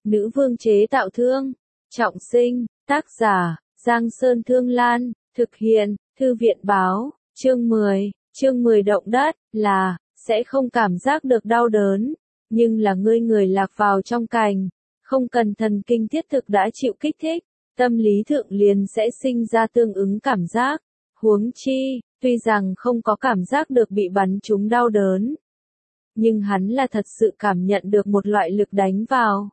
Nữ vương chế tạo thương. Trọng sinh, tác giả, Giang Sơn Thương Lan, thực hiện, Thư viện báo, chương 10 động đất, là, sẽ không cảm giác được đau đớn, nhưng là người lạc vào trong cành, không cần thần kinh thiết thực đã chịu kích thích, tâm lý thượng liền sẽ sinh ra tương ứng cảm giác, huống chi, tuy rằng không có cảm giác được bị bắn trúng đau đớn, nhưng hắn là thật sự cảm nhận được một loại lực đánh vào.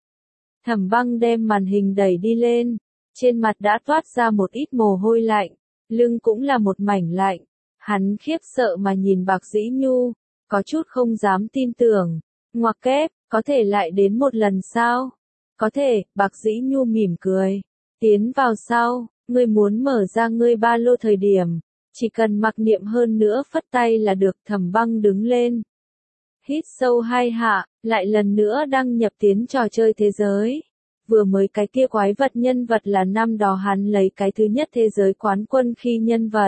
Thẩm Băng đem màn hình đẩy đi lên, trên mặt đã toát ra một ít mồ hôi lạnh, lưng cũng là một mảnh lạnh, hắn khiếp sợ mà nhìn Bạc Dĩ Nhu, có chút không dám tin tưởng, ngoặc kép, có thể lại đến một lần sao? Có thể, Bạc Dĩ Nhu mỉm cười, tiến vào sau, ngươi muốn mở ra ngươi ba lô thời điểm, chỉ cần mặc niệm hơn nữa phất tay là được. Thẩm Băng đứng lên, hít sâu 2 hạ, lại lần nữa đăng nhập tiến trò chơi thế giới. Vừa mới cái kia quái vật nhân vật là năm đó hắn lấy cái thứ nhất thế giới quán quân khi nhân vật.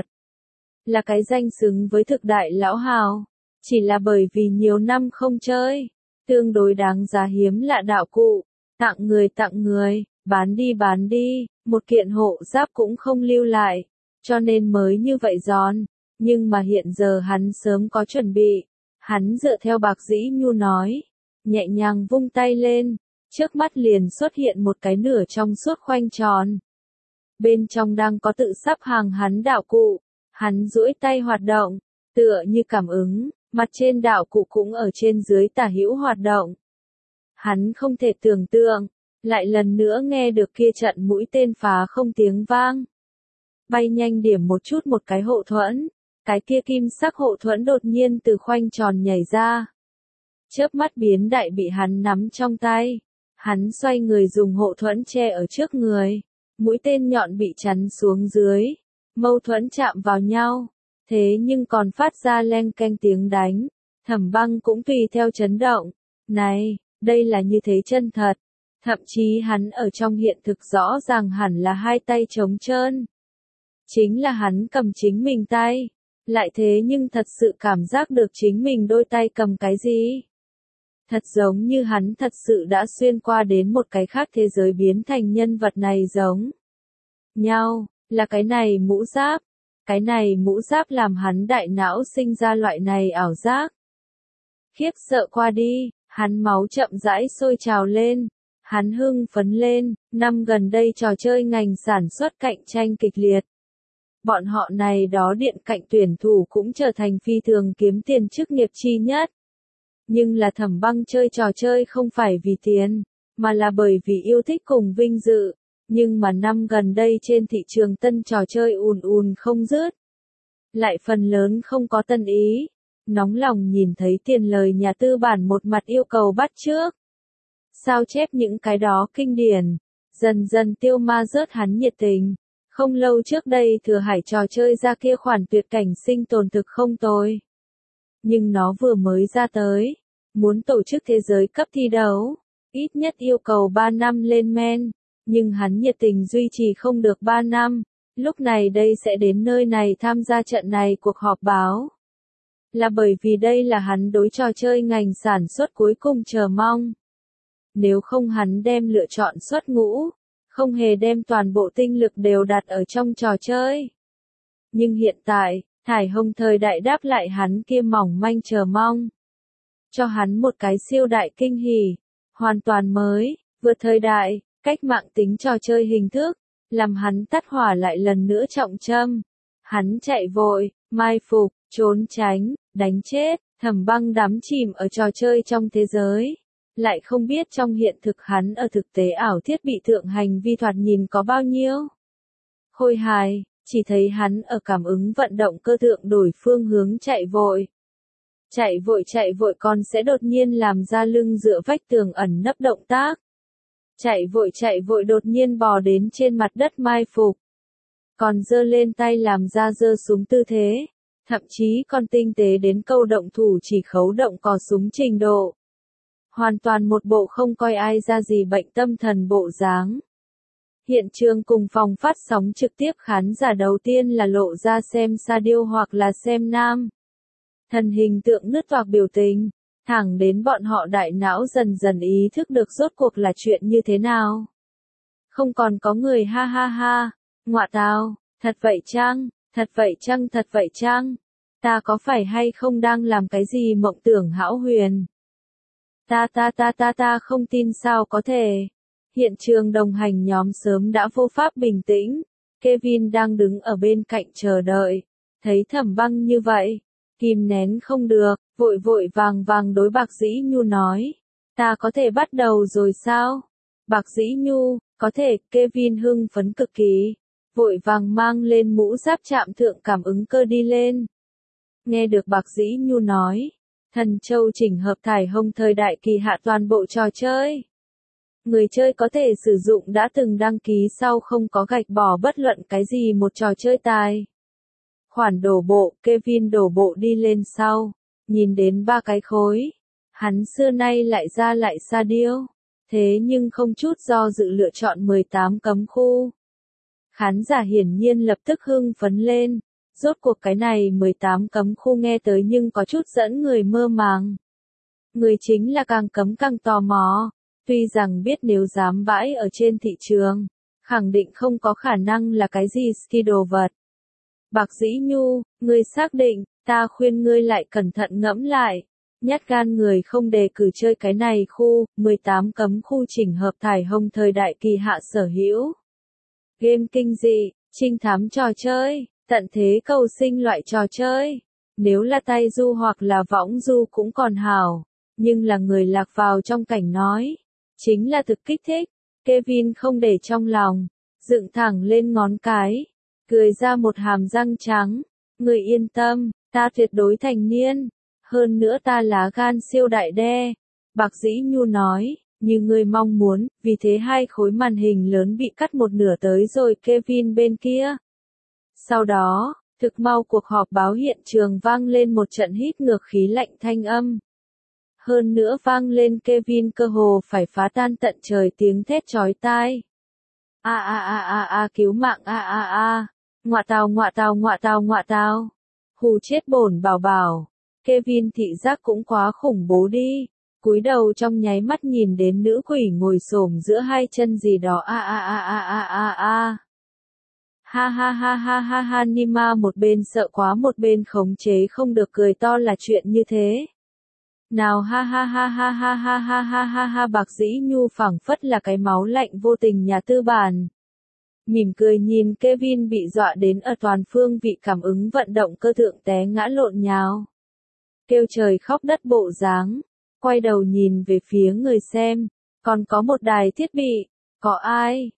Là cái danh xứng với thực đại lão hào. Chỉ là bởi vì nhiều năm không chơi. Tương đối đáng giá hiếm lạ đạo cụ. Tặng người, bán đi, một kiện hộ giáp cũng không lưu lại. Cho nên mới như vậy giòn. Nhưng mà hiện giờ hắn sớm có chuẩn bị. Hắn dựa theo Bạc Dĩ Nhu nói. Nhẹ nhàng vung tay lên. Trước mắt liền xuất hiện một cái nửa trong suốt khoanh tròn. Bên trong đang có tự sắp hàng hắn đạo cụ. Hắn duỗi tay hoạt động, tựa như cảm ứng, mặt trên đạo cụ cũng ở trên dưới tả hữu hoạt động. Hắn không thể tưởng tượng, lại lần nữa nghe được kia trận mũi tên phá không tiếng vang. Bay nhanh điểm một chút một cái hộ thuẫn, cái kia kim sắc hộ thuẫn đột nhiên từ khoanh tròn nhảy ra. Chớp mắt biến đại bị hắn nắm trong tay. Hắn xoay người dùng hộ thuẫn che ở trước người, mũi tên nhọn bị chắn xuống dưới, mâu thuẫn chạm vào nhau, thế nhưng còn phát ra leng keng tiếng đánh, Thẩm Băng cũng tùy theo chấn động, này, đây là như thế chân thật, thậm chí hắn ở trong hiện thực rõ ràng hẳn là hai tay trống trơn. Chính là hắn cầm chính mình tay, lại thế nhưng thật sự cảm giác được chính mình đôi tay cầm cái gì. Thật giống như hắn thật sự đã xuyên qua đến một cái khác thế giới biến thành nhân vật này giống nhau, là cái này mũ giáp. Cái này mũ giáp làm hắn đại não sinh ra loại này ảo giác. Khiếp sợ qua đi, hắn máu chậm rãi sôi trào lên. Hắn hưng phấn lên, năm gần đây trò chơi ngành sản xuất cạnh tranh kịch liệt. Bọn họ này đó điện cạnh tuyển thủ cũng trở thành phi thường kiếm tiền chức nghiệp chi nhất. Nhưng là Thẩm Băng chơi trò chơi không phải vì tiền, mà là bởi vì yêu thích cùng vinh dự. Nhưng mà năm gần đây trên thị trường tân trò chơi ùn không dứt. Lại phần lớn không có tân ý. Nóng lòng nhìn thấy tiền lời nhà tư bản một mặt yêu cầu bắt chước. Sao chép những cái đó kinh điển. Dần dần tiêu ma rớt hắn nhiệt tình. Không lâu trước đây Thừa Hải trò chơi ra kia khoản tuyệt cảnh sinh tồn thực không tồi. Nhưng nó vừa mới ra tới, muốn tổ chức thế giới cấp thi đấu, ít nhất yêu cầu 3 năm lên men, nhưng hắn nhiệt tình duy trì không được 3 năm, lúc này đây sẽ đến nơi này tham gia trận này cuộc họp báo. Là bởi vì đây là hắn đối trò chơi ngành sản xuất cuối cùng chờ mong. Nếu không hắn đem lựa chọn xuất ngũ, không hề đem toàn bộ tinh lực đều đặt ở trong trò chơi. Nhưng hiện tại, Thải Hồng thời đại đáp lại hắn kia mỏng manh chờ mong. Cho hắn một cái siêu đại kinh hỉ, hoàn toàn mới, vượt thời đại, cách mạng tính trò chơi hình thức, làm hắn tắt hỏa lại lần nữa trọng châm. Hắn chạy vội, mai phục, trốn tránh, đánh chết, Thẩm Băng đắm chìm ở trò chơi trong thế giới. Lại không biết trong hiện thực hắn ở thực tế ảo thiết bị thượng hành vi thoạt nhìn có bao nhiêu. Khôi hài, chỉ thấy hắn ở cảm ứng vận động cơ thượng đổi phương hướng chạy vội. Chạy vội còn sẽ đột nhiên làm ra lưng dựa vách tường ẩn nấp động tác. Chạy vội đột nhiên bò đến trên mặt đất mai phục. Còn giơ lên tay làm ra giơ súng tư thế. Thậm chí còn tinh tế đến câu động thủ chỉ khấu động cò súng trình độ. Hoàn toàn một bộ không coi ai ra gì bệnh tâm thần bộ dáng. Hiện trường cùng phòng phát sóng trực tiếp khán giả đầu tiên là lộ ra xem Sa Diêu hoặc là xem Nam. Thần hình tượng nứt toạc biểu tình. Thẳng đến bọn họ đại não dần dần ý thức được rốt cuộc là chuyện như thế nào. Không còn có người ha ha ha, ngọa tào, thật vậy chăng, thật vậy chăng, thật vậy chăng, ta có phải hay không đang làm cái gì mộng tưởng hão huyền. Ta không tin sao có thể. Hiện trường đồng hành nhóm sớm đã vô pháp bình tĩnh, Kevin đang đứng ở bên cạnh chờ đợi, thấy Thẩm Băng như vậy, kìm nén không được, vội vội vàng vàng đối Bạc Dĩ Nhu nói, ta có thể bắt đầu rồi sao? Bạc Dĩ Nhu, có thể, Kevin hưng phấn cực kỳ, vội vàng mang lên mũ giáp chạm thượng cảm ứng cơ đi lên. Nghe được Bạc Dĩ Nhu nói, Thần Châu chỉnh hợp thải hồng thời đại kỳ hạ toàn bộ trò chơi. Người chơi có thể sử dụng đã từng đăng ký sau không có gạch bỏ bất luận cái gì một trò chơi tài. Khoản đổ bộ, Kevin đổ bộ đi lên sau, nhìn đến 3 cái khối. Hắn xưa nay lại ra lại xa điêu, thế nhưng không chút do dự lựa chọn 18 cấm khu. Khán giả hiển nhiên lập tức hưng phấn lên, rốt cuộc cái này 18 cấm khu nghe tới nhưng có chút dẫn người mơ màng. Người chính là càng cấm càng tò mò, tuy rằng biết nếu dám bãi ở trên thị trường, khẳng định không có khả năng là cái gì ski đồ vật. Bạc Dĩ Nhu, ngươi xác định, ta khuyên ngươi lại cẩn thận ngẫm lại. Nhát gan người không đề cử chơi cái này khu, 18 cấm khu chỉnh hợp thải hồng thời đại kỳ hạ sở hữu. Game kinh dị, trinh thám trò chơi, tận thế cầu sinh loại trò chơi. Nếu là tay du hoặc là võng du cũng còn hảo, nhưng là người lạc vào trong cảnh nói. Chính là thực kích thích, Kevin không để trong lòng, dựng thẳng lên ngón cái, cười ra một hàm răng trắng, người yên tâm, ta tuyệt đối thành niên, hơn nữa ta lá gan siêu đại đe, Bạc Dĩ Nhu nói, như người mong muốn, vì thế 2 khối màn hình lớn bị cắt một nửa tới rồi Kevin bên kia. Sau đó, thực mau cuộc họp báo hiện trường vang lên một trận hít ngược khí lạnh thanh âm. Hơn nữa vang lên Kevin cơ hồ phải phá tan tận trời tiếng thét chói tai. Cứu mạng ngọa tào. Hù chết bổn bảo bảo. Kevin thị giác cũng quá khủng bố đi. Cúi đầu trong nháy mắt nhìn đến nữ quỷ ngồi xổm giữa 2 chân gì đó Ha Nima một bên sợ quá một bên khống chế không được cười to là chuyện như thế. Nào ha Bạc Dĩ Nhu phảng phất là cái máu lạnh vô tình nhà tư bản. Mỉm cười nhìn Kevin bị dọa đến ở toàn phương vị cảm ứng vận động cơ thượng té ngã lộn nhào. Kêu trời khóc đất bộ dáng, quay đầu nhìn về phía người xem, còn có một đài thiết bị, có ai,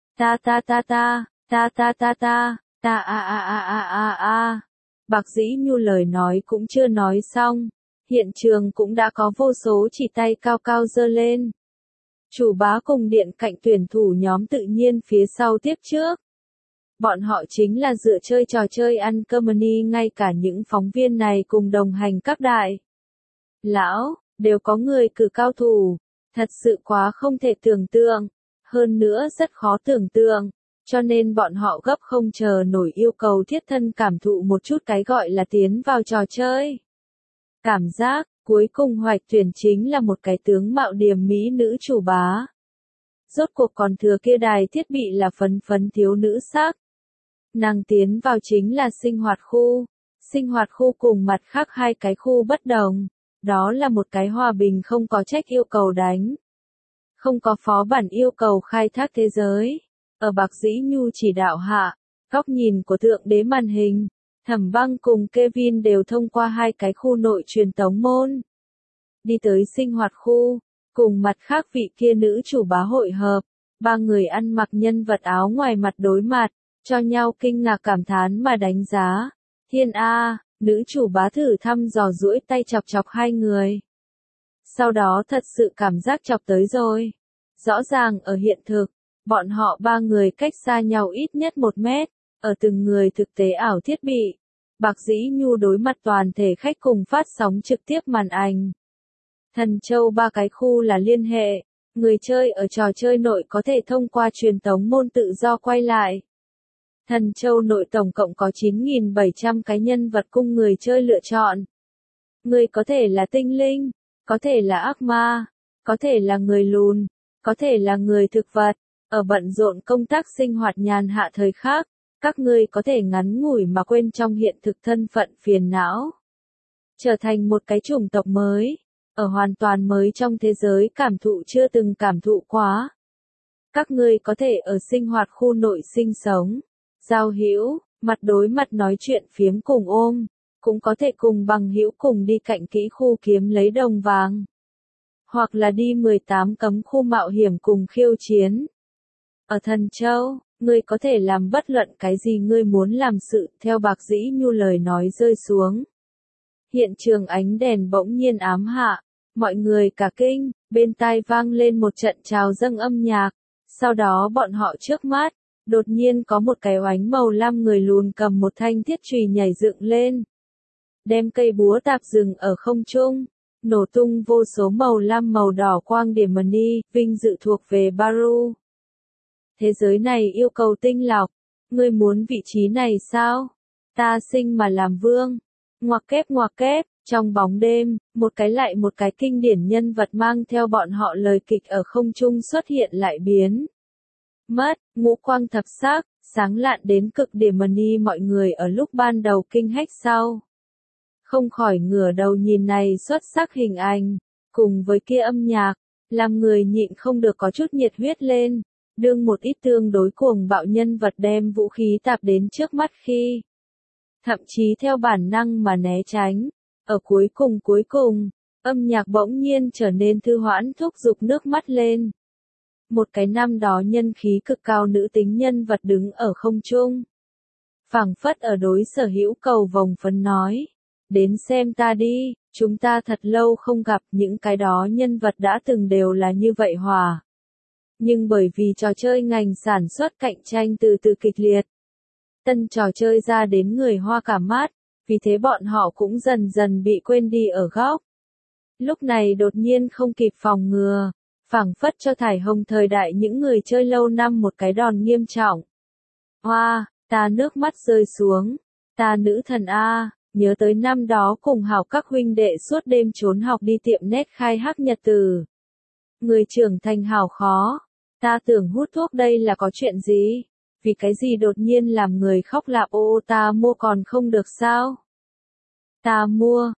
Bạc Dĩ Nhu lời nói cũng chưa nói xong. Hiện trường cũng đã có vô số chỉ tay cao cao giơ lên. Chủ bá cùng điện cạnh tuyển thủ nhóm tự nhiên phía sau tiếp trước. Bọn họ chính là dựa chơi trò chơi ăn company, ngay cả những phóng viên này cùng đồng hành các đại lão, đều có người cử cao thủ. Thật sự quá không thể tưởng tượng. Hơn nữa rất khó tưởng tượng. Cho nên bọn họ gấp không chờ nổi yêu cầu thiết thân cảm thụ một chút cái gọi là tiến vào trò chơi. Cảm giác, cuối cùng hoạch tuyển chính là một cái tướng mạo điềm mỹ nữ chủ bá. Rốt cuộc còn thừa kia đài thiết bị là phấn phấn thiếu nữ sắc. Nàng tiến vào chính là sinh hoạt khu. Sinh hoạt khu cùng mặt khác 2 cái khu bất đồng. Đó là một cái hòa bình không có trách yêu cầu đánh. Không có phó bản yêu cầu khai thác thế giới. Ở Bạc Dĩ Nhu chỉ đạo hạ, góc nhìn của thượng đế màn hình. Thẩm Băng cùng Kevin đều thông qua 2 cái khu nội truyền tống môn. Đi tới sinh hoạt khu, cùng mặt khác vị kia nữ chủ bá hội hợp, 3 người ăn mặc nhân vật áo ngoài mặt đối mặt, cho nhau kinh ngạc cảm thán mà đánh giá. Thiên A, nữ chủ bá thử thăm dò duỗi tay chọc chọc 2 người. Sau đó thật sự cảm giác chọc tới rồi. Rõ ràng ở hiện thực, bọn họ 3 người cách xa nhau ít nhất 1 mét. Ở từng người thực tế ảo thiết bị, Bạc Dĩ Nhu đối mặt toàn thể khách cùng phát sóng trực tiếp màn ảnh. Thần Châu 3 cái khu là liên hệ, người chơi ở trò chơi nội có thể thông qua truyền tống môn tự do quay lại. Thần Châu nội tổng cộng có 9.700 cái nhân vật cung người chơi lựa chọn. Người có thể là tinh linh, có thể là ác ma, có thể là người lùn, có thể là người thực vật. Ở bận rộn công tác sinh hoạt nhàn hạ thời khắc, các ngươi có thể ngắn ngủi mà quên trong hiện thực thân phận phiền não. Trở thành một cái chủng tộc mới, ở hoàn toàn mới trong thế giới cảm thụ chưa từng cảm thụ quá. Các ngươi có thể ở sinh hoạt khu nội sinh sống, giao hữu, mặt đối mặt nói chuyện phiếm cùng ôm, cũng có thể cùng bằng hữu cùng đi cạnh kỹ khu kiếm lấy đồng vàng. Hoặc là đi 18 cấm khu mạo hiểm cùng khiêu chiến. Ở Thần Châu, ngươi có thể làm bất luận cái gì ngươi muốn làm sự, theo Bạc Dĩ Nhu lời nói rơi xuống. Hiện trường ánh đèn bỗng nhiên ám hạ, mọi người cả kinh, bên tai vang lên một trận trào dâng âm nhạc, sau đó bọn họ trước mắt, đột nhiên có một cái oánh màu lam người lùn cầm một thanh thiết chùy nhảy dựng lên. Đem cây búa tạp dừng ở không trung, nổ tung vô số màu lam màu đỏ quang điểm mani, vinh dự thuộc về Baru. Thế giới này yêu cầu tinh lọc, ngươi muốn vị trí này sao? Ta sinh mà làm vương. Ngoặc kép, trong bóng đêm, một cái lại một cái kinh điển nhân vật mang theo bọn họ lời kịch ở không trung xuất hiện lại biến. Mất, ngũ quang thập sắc, sáng lạn đến cực điểm mani mọi người ở lúc ban đầu kinh hách sau. Không khỏi ngửa đầu nhìn này xuất sắc hình ảnh, cùng với kia âm nhạc, làm người nhịn không được có chút nhiệt huyết lên, đương một ít tương đối cuồng bạo nhân vật đem vũ khí tạp đến trước mắt khi. Thậm chí theo bản năng mà né tránh, ở cuối cùng, âm nhạc bỗng nhiên trở nên thư hoãn thúc giục nước mắt lên. Một cái năm đó nhân khí cực cao nữ tính nhân vật đứng ở không trung. Phảng phất ở đối sở hữu cầu vồng phấn nói. Đến xem ta đi, chúng ta thật lâu không gặp những cái đó nhân vật đã từng đều là như vậy hòa. Nhưng bởi vì trò chơi ngành sản xuất cạnh tranh từ từ kịch liệt. Tân trò chơi ra đến người Hoa cả mắt, vì thế bọn họ cũng dần dần bị quên đi ở góc. Lúc này đột nhiên không kịp phòng ngừa, phảng phất cho thải hồng thời đại những người chơi lâu năm một cái đòn nghiêm trọng. Hoa, ta nước mắt rơi xuống, ta nữ thần A. Nhớ tới năm đó cùng học các huynh đệ suốt đêm trốn học đi tiệm nét khai hắc nhật từ. Người trưởng thành hào khó. Ta tưởng hút thuốc đây là có chuyện gì? Vì cái gì đột nhiên làm người khóc lạp ô ta mua còn không được sao? Ta mua,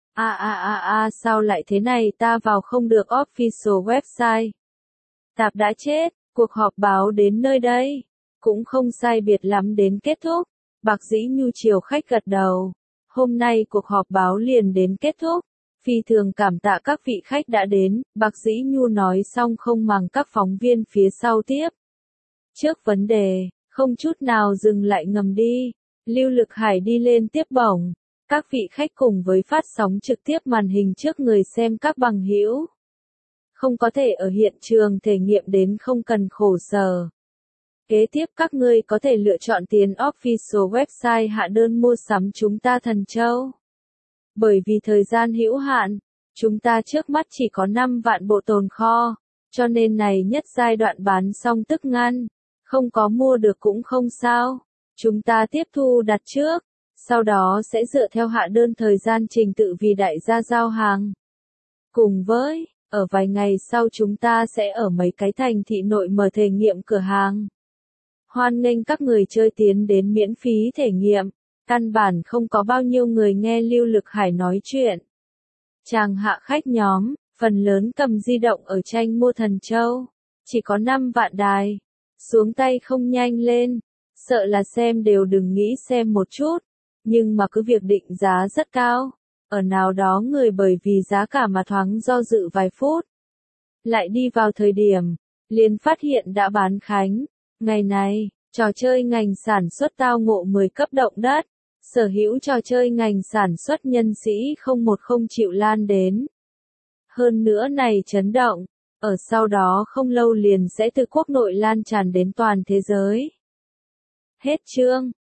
sao lại thế này ta vào không được official website. Tạp đã chết, cuộc họp báo đến nơi đây. Cũng không sai biệt lắm đến kết thúc. Bạc Dĩ Nhu chiều khách gật đầu. Hôm nay cuộc họp báo liền đến kết thúc. Phi thường cảm tạ các vị khách đã đến, Bạc Dĩ Nhu nói xong không màng các phóng viên phía sau tiếp. Trước vấn đề, không chút nào dừng lại ngầm đi. Lưu Lực Hải đi lên tiếp bổng. Các vị khách cùng với phát sóng trực tiếp màn hình trước người xem các bằng hữu. Không có thể ở hiện trường thể nghiệm đến không cần khổ sở. Kế tiếp các ngươi có thể lựa chọn tiến official website hạ đơn mua sắm chúng ta Thần Châu. Bởi vì thời gian hữu hạn, chúng ta trước mắt chỉ có 5 vạn bộ tồn kho, cho nên này nhất giai đoạn bán xong tức ngăn, không có mua được cũng không sao. Chúng ta tiếp thu đặt trước, sau đó sẽ dựa theo hạ đơn thời gian trình tự vì đại gia giao hàng. Cùng với, ở vài ngày sau chúng ta sẽ ở mấy cái thành thị nội mở thể nghiệm cửa hàng. Hoan nghênh các người chơi tiến đến miễn phí thể nghiệm, căn bản không có bao nhiêu người nghe Lưu Lực Hải nói chuyện. Chàng hạ khách nhóm, phần lớn cầm di động ở tranh mua Thần Châu, chỉ có 5 vạn đài, xuống tay không nhanh lên, sợ là xem đều đừng nghĩ xem một chút, nhưng mà cứ việc định giá rất cao, ở nào đó người bởi vì giá cả mà thoáng do dự vài phút. Lại đi vào thời điểm, liền phát hiện đã bán khánh. Ngày này, trò chơi ngành sản xuất tao ngộ 10 cấp động đất, sở hữu trò chơi ngành sản xuất nhân sĩ 010 chịu lan đến. Hơn nữa này chấn động, ở sau đó không lâu liền sẽ từ quốc nội lan tràn đến toàn thế giới. Hết chương.